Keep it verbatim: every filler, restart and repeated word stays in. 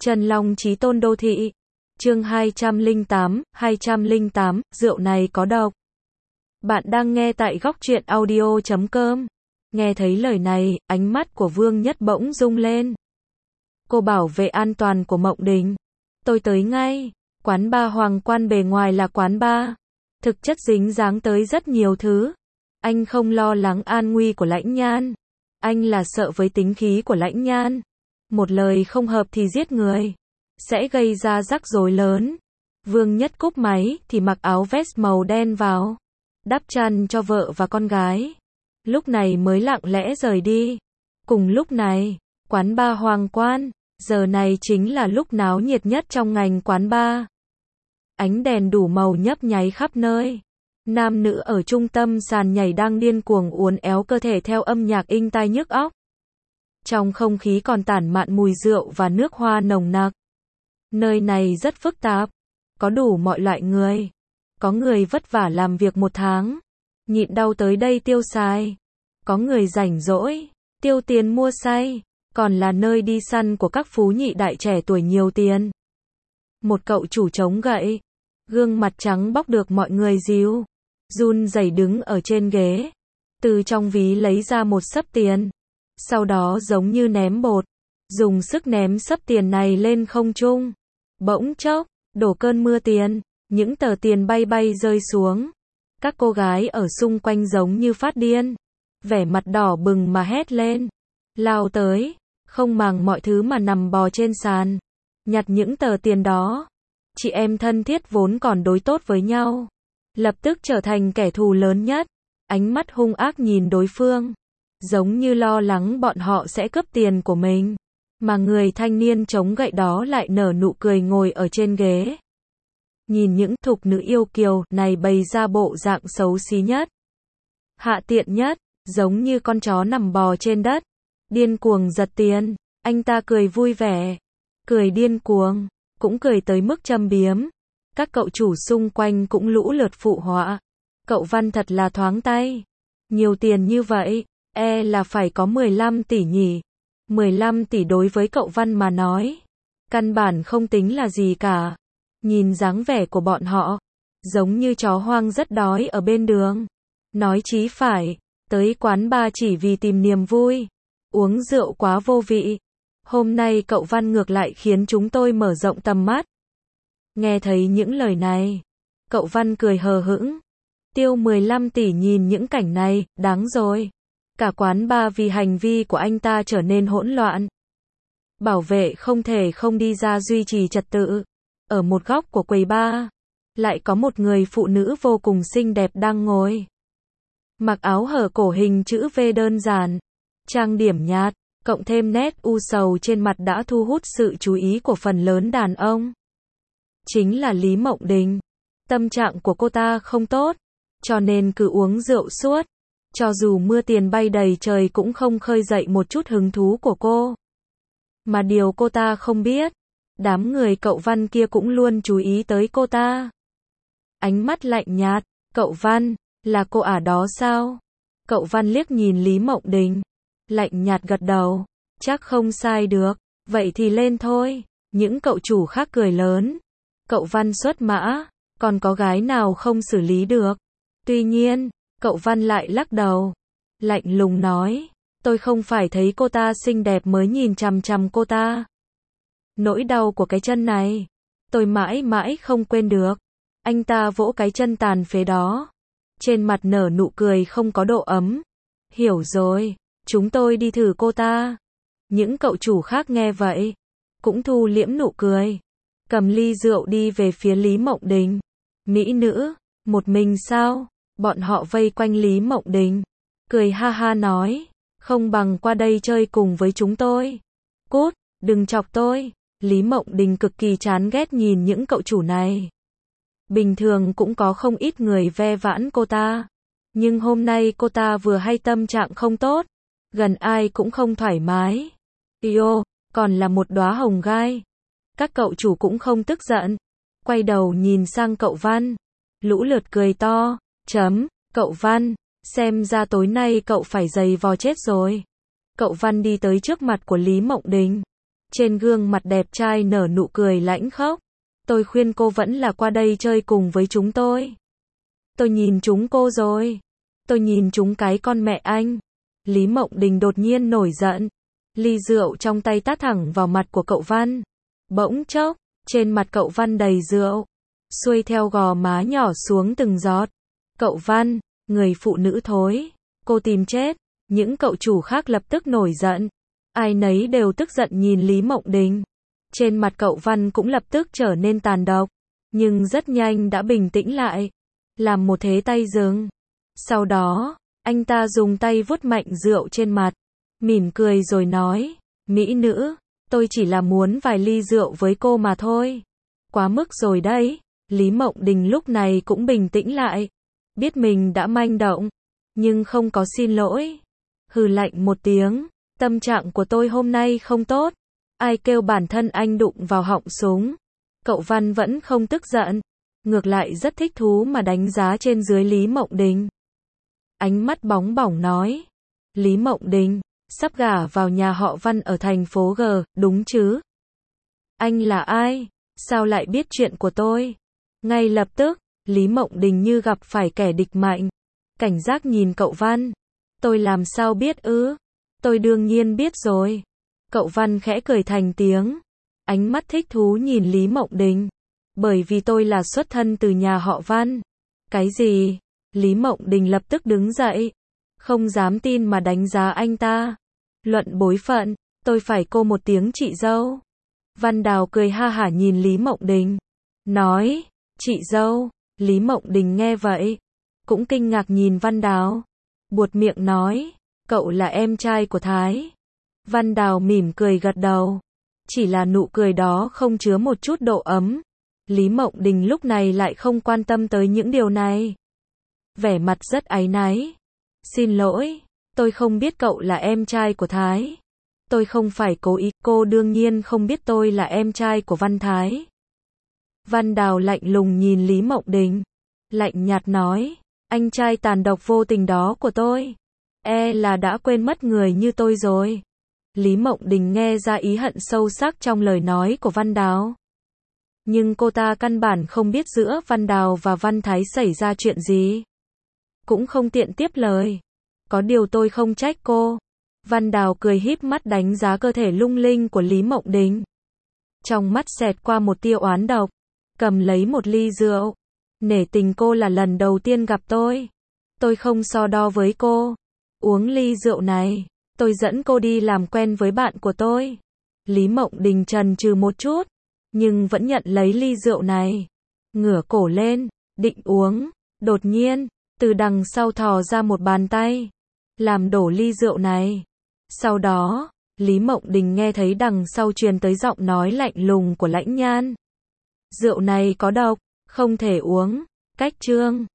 Trần Long Chí Tôn Đô Thị. Chương hai trăm lẻ tám, hai trăm lẻ tám, rượu này có độc. Bạn đang nghe tại góc truyện audio chấm com. Nghe thấy lời này, ánh mắt của Vương Nhất bỗng rung lên. Cô bảo vệ an toàn của Mộng Đình. Tôi tới ngay. Quán bar Hoàng Quan bề ngoài là quán bar. Thực chất dính dáng tới rất nhiều thứ. Anh không lo lắng an nguy của Lãnh Nhan. Anh là sợ với tính khí của Lãnh Nhan. Một lời không hợp thì giết người. Sẽ gây ra rắc rối lớn. Vương Nhất cúp máy thì mặc áo vest màu đen vào. Đắp chăn cho vợ và con gái. Lúc này mới lặng lẽ rời đi. Cùng lúc này, quán bar Hoàng Quan, giờ này chính là lúc náo nhiệt nhất trong ngành quán bar. Ánh đèn đủ màu nhấp nháy khắp nơi. Nam nữ ở trung tâm sàn nhảy đang điên cuồng uốn éo cơ thể theo âm nhạc inh tai nhức óc. Trong không khí còn tản mạn mùi rượu và nước hoa nồng nặc. Nơi này rất phức tạp. Có đủ mọi loại người. Có người vất vả làm việc một tháng. Nhịn đau tới đây tiêu xài. Có người rảnh rỗi. Tiêu tiền mua say. Còn là nơi đi săn của các phú nhị đại trẻ tuổi nhiều tiền. Một cậu chủ chống gậy. Gương mặt trắng bóc được mọi người díu. Run rẩy đứng ở trên ghế. Từ trong ví lấy ra một xấp tiền. Sau đó giống như ném bột. Dùng sức ném xấp tiền này lên không trung. Bỗng chốc, đổ cơn mưa tiền. Những tờ tiền bay bay rơi xuống. Các cô gái ở xung quanh giống như phát điên. Vẻ mặt đỏ bừng mà hét lên. Lao tới. Không màng mọi thứ mà nằm bò trên sàn. Nhặt những tờ tiền đó. Chị em thân thiết vốn còn đối tốt với nhau. Lập tức trở thành kẻ thù lớn nhất. Ánh mắt hung ác nhìn đối phương. Giống như lo lắng bọn họ sẽ cướp tiền của mình. Mà người thanh niên chống gậy đó lại nở nụ cười ngồi ở trên ghế. Nhìn những thục nữ yêu kiều này bày ra bộ dạng xấu xí nhất. Hạ tiện nhất, giống như con chó nằm bò trên đất. Điên cuồng giật tiền, anh ta cười vui vẻ. Cười điên cuồng, cũng cười tới mức châm biếm. Các cậu chủ xung quanh cũng lũ lượt phụ họa. Cậu Văn thật là thoáng tay. Nhiều tiền như vậy, e là phải có mười lăm tỷ nhỉ. mười lăm tỷ đối với cậu Văn mà nói. Căn bản không tính là gì cả. Nhìn dáng vẻ của bọn họ. Giống như chó hoang rất đói ở bên đường. Nói chí phải, tới quán bar chỉ vì tìm niềm vui. Uống rượu quá vô vị. Hôm nay cậu Văn ngược lại khiến chúng tôi mở rộng tầm mắt. Nghe thấy những lời này. Cậu Văn cười hờ hững. Tiêu mười lăm tỷ nhìn những cảnh này, đáng rồi. Cả quán bar vì hành vi của anh ta trở nên hỗn loạn. Bảo vệ không thể không đi ra duy trì trật tự. Ở một góc của quầy bar, lại có một người phụ nữ vô cùng xinh đẹp đang ngồi. Mặc áo hở cổ hình chữ V đơn giản, trang điểm nhạt, cộng thêm nét u sầu trên mặt đã thu hút sự chú ý của phần lớn đàn ông. Chính là Lý Mộng Đình. Tâm trạng của cô ta không tốt, cho nên cứ uống rượu suốt. Cho dù mưa tiền bay đầy trời cũng không khơi dậy một chút hứng thú của cô. Mà điều cô ta không biết, đám người cậu Văn kia cũng luôn chú ý tới cô ta. Ánh mắt lạnh nhạt, cậu Văn, là cô ả đó sao? Cậu Văn liếc nhìn Lý Mộng Đình. Lạnh nhạt gật đầu, chắc không sai được, vậy thì lên thôi. Những cậu chủ khác cười lớn. Cậu Văn xuất mã, còn có gái nào không xử lý được. Tuy nhiên, cậu Văn lại lắc đầu. Lạnh lùng nói, tôi không phải thấy cô ta xinh đẹp mới nhìn chằm chằm cô ta. Nỗi đau của cái chân này, tôi mãi mãi không quên được. Anh ta vỗ cái chân tàn phế đó. Trên mặt nở nụ cười không có độ ấm. Hiểu rồi, chúng tôi đi thử cô ta. Những cậu chủ khác nghe vậy, cũng thu liễm nụ cười. Cầm ly rượu đi về phía Lý Mộng Đình. Mỹ nữ, một mình sao? Bọn họ vây quanh Lý Mộng Đình. Cười ha ha nói, không bằng qua đây chơi cùng với chúng tôi. Cút, đừng chọc tôi. Lý Mộng Đình cực kỳ chán ghét nhìn những cậu chủ này. Bình thường cũng có không ít người ve vãn cô ta. Nhưng hôm nay cô ta vừa hay tâm trạng không tốt. Gần ai cũng không thoải mái. Yêu, còn là một đóa hồng gai. Các cậu chủ cũng không tức giận. Quay đầu nhìn sang cậu Văn. Lũ lượt cười to. Chấm, cậu Văn, xem ra tối nay cậu phải giày vò chết rồi. Cậu Văn đi tới trước mặt của Lý Mộng Đình. Trên gương mặt đẹp trai nở nụ cười lãnh khốc. Tôi khuyên cô vẫn là qua đây chơi cùng với chúng tôi. Tôi nhìn chúng cô rồi. Tôi nhìn chúng cái con mẹ anh. Lý Mộng Đình đột nhiên nổi giận. Ly rượu trong tay tát thẳng vào mặt của cậu Văn. Bỗng chốc, trên mặt cậu Văn đầy rượu, xuôi theo gò má nhỏ xuống từng giọt. Cậu Văn, người phụ nữ thối, cô tìm chết. Những cậu chủ khác lập tức nổi giận. Ai nấy đều tức giận nhìn Lý Mộng Đình. Trên mặt cậu Văn cũng lập tức trở nên tàn độc, nhưng rất nhanh đã bình tĩnh lại, làm một thế tay dừng. Sau đó, anh ta dùng tay vuốt mạnh rượu trên mặt, mỉm cười rồi nói, mỹ nữ, tôi chỉ là muốn vài ly rượu với cô mà thôi. Quá mức rồi đấy. Lý Mộng Đình lúc này cũng bình tĩnh lại, biết mình đã manh động, nhưng không có xin lỗi. Hừ lạnh một tiếng, tâm trạng của tôi hôm nay không tốt. Ai kêu bản thân anh đụng vào họng súng. Cậu Văn vẫn không tức giận, ngược lại rất thích thú mà đánh giá trên dưới Lý Mộng Đình. Ánh mắt bóng bỏng nói, Lý Mộng Đình, sắp gả vào nhà họ Văn ở thành phố G, đúng chứ? Anh là ai? Sao lại biết chuyện của tôi? Ngay lập tức, Lý Mộng Đình như gặp phải kẻ địch mạnh. Cảnh giác nhìn cậu Văn. Tôi làm sao biết ư? Tôi đương nhiên biết rồi. Cậu Văn khẽ cười thành tiếng. Ánh mắt thích thú nhìn Lý Mộng Đình. Bởi vì tôi là xuất thân từ nhà họ Văn. Cái gì? Lý Mộng Đình lập tức đứng dậy. Không dám tin mà đánh giá anh ta. Luận bối phận, tôi phải cô một tiếng chị dâu. Văn Đào cười ha hả nhìn Lý Mộng Đình. Nói, chị dâu. Lý Mộng Đình nghe vậy, cũng kinh ngạc nhìn Văn Đào. Buột miệng nói, cậu là em trai của Thái. Văn Đào mỉm cười gật đầu. Chỉ là nụ cười đó không chứa một chút độ ấm. Lý Mộng Đình lúc này lại không quan tâm tới những điều này. Vẻ mặt rất áy náy. Xin lỗi, tôi không biết cậu là em trai của Thái. Tôi không phải cố ý, cô đương nhiên không biết tôi là em trai của Văn Thái. Văn Đào lạnh lùng nhìn Lý Mộng Đình. Lạnh nhạt nói, anh trai tàn độc vô tình đó của tôi, e là đã quên mất người như tôi rồi. Lý Mộng Đình nghe ra ý hận sâu sắc trong lời nói của Văn Đào. Nhưng cô ta căn bản không biết giữa Văn Đào và Văn Thái xảy ra chuyện gì. Cũng không tiện tiếp lời. Có điều tôi không trách cô. Văn Đào cười híp mắt đánh giá cơ thể lung linh của Lý Mộng Đình. Trong mắt xẹt qua một tia oán độc. Cầm lấy một ly rượu. Nể tình cô là lần đầu tiên gặp tôi. Tôi không so đo với cô. Uống ly rượu này. Tôi dẫn cô đi làm quen với bạn của tôi. Lý Mộng Đình chần chừ một chút, nhưng vẫn nhận lấy ly rượu này. Ngửa cổ lên, định uống. Đột nhiên, từ đằng sau thò ra một bàn tay, làm đổ ly rượu này. Sau đó, Lý Mộng Đình nghe thấy đằng sau truyền tới giọng nói lạnh lùng của Lãnh Nhan. Rượu này có độc, không thể uống. Cách chương